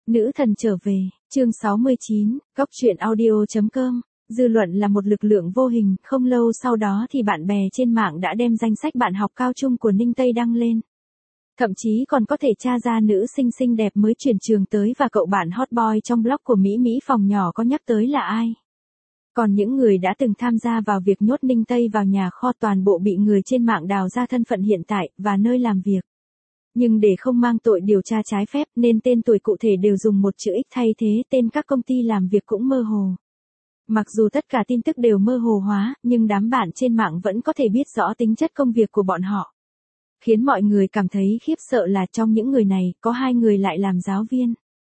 Nữ thần trở về, chương 69, Góc truyện audio.com. Dư luận là một lực lượng vô hình, không lâu sau đó thì bạn bè trên mạng đã đem danh sách bạn học cao trung của Ninh Tây đăng lên. Thậm chí còn có thể tra ra nữ sinh xinh đẹp mới chuyển trường tới và cậu bạn hot boy trong blog của Mỹ Mỹ phòng nhỏ có nhắc tới là ai. Còn những người đã từng tham gia vào việc nhốt Ninh Tây vào nhà kho toàn bộ bị người trên mạng đào ra thân phận hiện tại và nơi làm việc. Nhưng để không mang tội điều tra trái phép nên tên tuổi cụ thể đều dùng một chữ X thay thế, tên các công ty làm việc cũng mơ hồ. Mặc dù tất cả tin tức đều mơ hồ hóa, nhưng đám bạn trên mạng vẫn có thể biết rõ tính chất công việc của bọn họ. Khiến mọi người cảm thấy khiếp sợ là trong những người này, có 2 người lại làm giáo viên.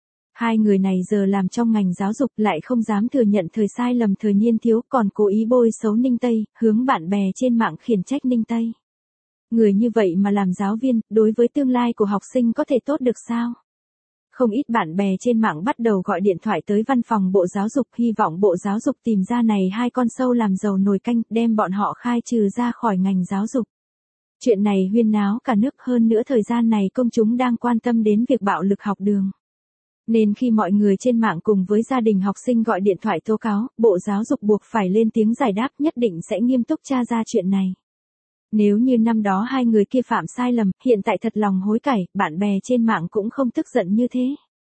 2 người này giờ làm trong ngành giáo dục lại không dám thừa nhận sai lầm thời niên thiếu, còn cố ý bôi xấu Ninh Tây, hướng bạn bè trên mạng khiển trách Ninh Tây. Người như vậy mà làm giáo viên, đối với tương lai của học sinh có thể tốt được sao? Không ít bạn bè trên mạng bắt đầu gọi điện thoại tới văn phòng Bộ Giáo dục, hy vọng Bộ Giáo dục tìm ra này 2 con sâu làm dầu nồi canh, đem bọn họ khai trừ ra khỏi ngành giáo dục. Chuyện này huyên náo cả nước, hơn nữa thời gian này công chúng đang quan tâm đến việc bạo lực học đường. Nên khi mọi người trên mạng cùng với gia đình học sinh gọi điện thoại tố cáo, Bộ Giáo dục buộc phải lên tiếng giải đáp, nhất định sẽ nghiêm túc tra ra chuyện này. Nếu như năm đó 2 người kia phạm sai lầm, hiện tại thật lòng hối cải, bạn bè trên mạng cũng không tức giận như thế.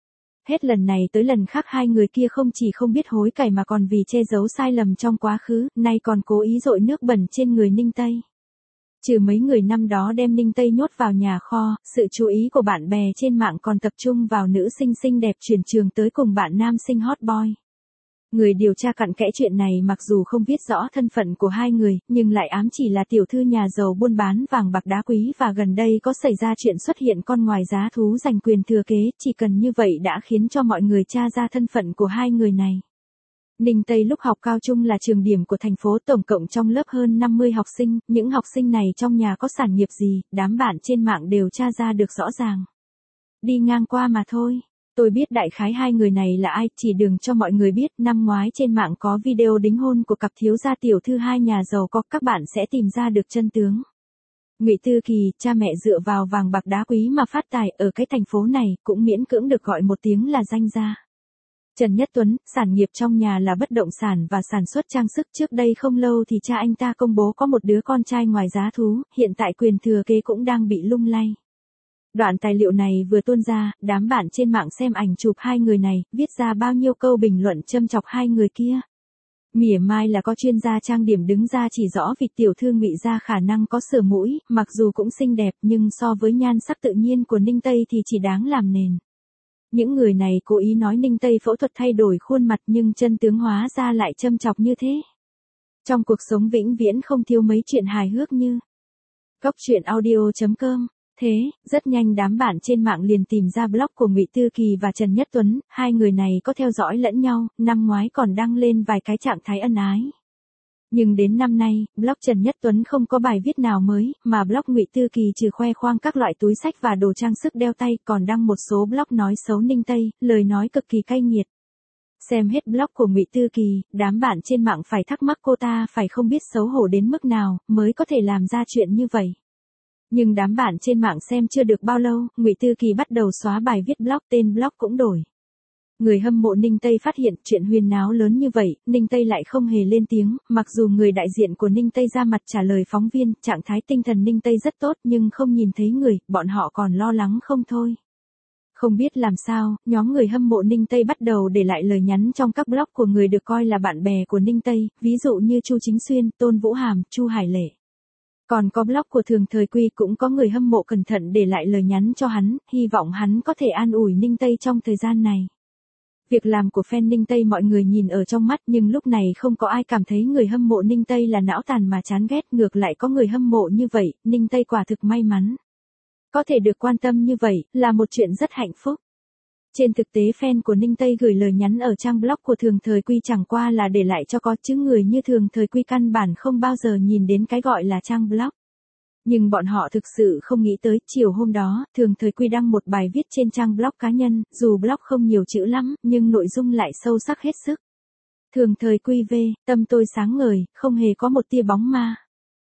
Hết lần này tới lần khác 2 người kia không chỉ không biết hối cải mà còn vì che giấu sai lầm trong quá khứ, nay còn cố ý dội nước bẩn trên người Ninh Tây. Trừ mấy người năm đó đem Ninh Tây nhốt vào nhà kho, sự chú ý của bạn bè trên mạng còn tập trung vào nữ sinh xinh đẹp chuyển trường tới cùng bạn nam sinh hot boy. Người điều tra cặn kẽ chuyện này mặc dù không viết rõ thân phận của 2 người, nhưng lại ám chỉ là tiểu thư nhà giàu buôn bán vàng bạc đá quý và gần đây có xảy ra chuyện xuất hiện con ngoài giá thú giành quyền thừa kế, chỉ cần như vậy đã khiến cho mọi người tra ra thân phận của 2 người này. Ninh Tây lúc học cao trung là trường điểm của thành phố, tổng cộng trong lớp hơn 50 học sinh, những học sinh này trong nhà có sản nghiệp gì, đám bạn trên mạng đều tra ra được rõ ràng. Đi ngang qua mà thôi. Tôi biết đại khái 2 người này là ai, chỉ đường cho mọi người biết, năm ngoái trên mạng có video đính hôn của cặp thiếu gia tiểu thư 2 nhà giàu có, các bạn sẽ tìm ra được chân tướng. Ngụy Tư Kỳ, cha mẹ dựa vào vàng bạc đá quý mà phát tài ở cái thành phố này, cũng miễn cưỡng được gọi một tiếng là danh gia. Trần Nhất Tuấn, sản nghiệp trong nhà là bất động sản và sản xuất trang sức, trước đây không lâu thì cha anh ta công bố có một đứa con trai ngoài giá thú, hiện tại quyền thừa kế cũng đang bị lung lay. Đoạn tài liệu này vừa tuôn ra, đám bạn trên mạng xem ảnh chụp 2 người này, viết ra bao nhiêu câu bình luận châm chọc 2 người kia. Mỉa mai là có chuyên gia trang điểm đứng ra chỉ rõ việc tiểu thư Ngụy gia khả năng có sờ mũi, mặc dù cũng xinh đẹp nhưng so với nhan sắc tự nhiên của Ninh Tây thì chỉ đáng làm nền. Những người này cố ý nói Ninh Tây phẫu thuật thay đổi khuôn mặt nhưng chân tướng hóa ra lại châm chọc như thế. Trong cuộc sống vĩnh viễn không thiếu mấy chuyện hài hước như Góc truyện audio.com. Thế, rất nhanh đám bạn trên mạng liền tìm ra blog của Ngụy Tư Kỳ và Trần Nhất Tuấn, 2 người này có theo dõi lẫn nhau, năm ngoái còn đăng lên vài cái trạng thái ân ái. Nhưng đến năm nay, blog Trần Nhất Tuấn không có bài viết nào mới, mà blog Ngụy Tư Kỳ trừ khoe khoang các loại túi xách và đồ trang sức đeo tay, còn đăng một số blog nói xấu Ninh Tây, lời nói cực kỳ cay nghiệt. Xem hết blog của Ngụy Tư Kỳ, đám bạn trên mạng phải thắc mắc cô ta phải không biết xấu hổ đến mức nào, mới có thể làm ra chuyện như vậy. Nhưng đám bạn trên mạng xem chưa được bao lâu, Ngụy Tư Kỳ bắt đầu xóa bài viết blog, tên blog cũng đổi. Người hâm mộ Ninh Tây phát hiện chuyện huyên náo lớn như vậy, Ninh Tây lại không hề lên tiếng, mặc dù người đại diện của Ninh Tây ra mặt trả lời phóng viên, trạng thái tinh thần Ninh Tây rất tốt nhưng không nhìn thấy người, bọn họ còn lo lắng không thôi. Không biết làm sao, nhóm người hâm mộ Ninh Tây bắt đầu để lại lời nhắn trong các blog của người được coi là bạn bè của Ninh Tây, ví dụ như Chu Chính Xuyên, Tôn Vũ Hàm, Chu Hải Lệ. Còn có blog của Thường Thời Quy cũng có người hâm mộ cẩn thận để lại lời nhắn cho hắn, hy vọng hắn có thể an ủi Ninh Tây trong thời gian này. Việc làm của fan Ninh Tây mọi người nhìn ở trong mắt nhưng lúc này không có ai cảm thấy người hâm mộ Ninh Tây là não tàn mà chán ghét, ngược lại có người hâm mộ như vậy, Ninh Tây quả thực may mắn. Có thể được quan tâm như vậy, là một chuyện rất hạnh phúc. Trên thực tế fan của Ninh Tây gửi lời nhắn ở trang blog của Thường Thời Quy chẳng qua là để lại cho có, chứ người như Thường Thời Quy căn bản không bao giờ nhìn đến cái gọi là trang blog. Nhưng bọn họ thực sự không nghĩ tới, chiều hôm đó, Thường Thời Quy đăng một bài viết trên trang blog cá nhân, dù blog không nhiều chữ lắm, nhưng nội dung lại sâu sắc hết sức. Thường Thời Quy v, tâm tôi sáng ngời, không hề có một tia bóng ma.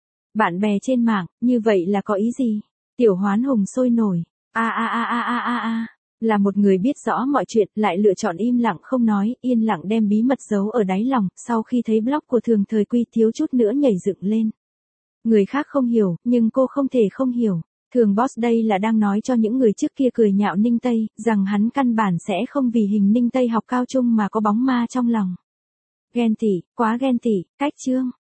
Bạn bè trên mạng, như vậy là có ý gì? Tiểu Hoán Hùng sôi nổi. Là một người biết rõ mọi chuyện, lại lựa chọn im lặng không nói, yên lặng đem bí mật giấu ở đáy lòng, sau khi thấy blog của Thường Thời Quy thiếu chút nữa nhảy dựng lên. Người khác không hiểu, nhưng cô không thể không hiểu. Thường Boss đây là đang nói cho những người trước kia cười nhạo Ninh Tây, rằng hắn căn bản sẽ không vì hình Ninh Tây học cao trung mà có bóng ma trong lòng. Ghen tị, quá ghen tị, cách chương.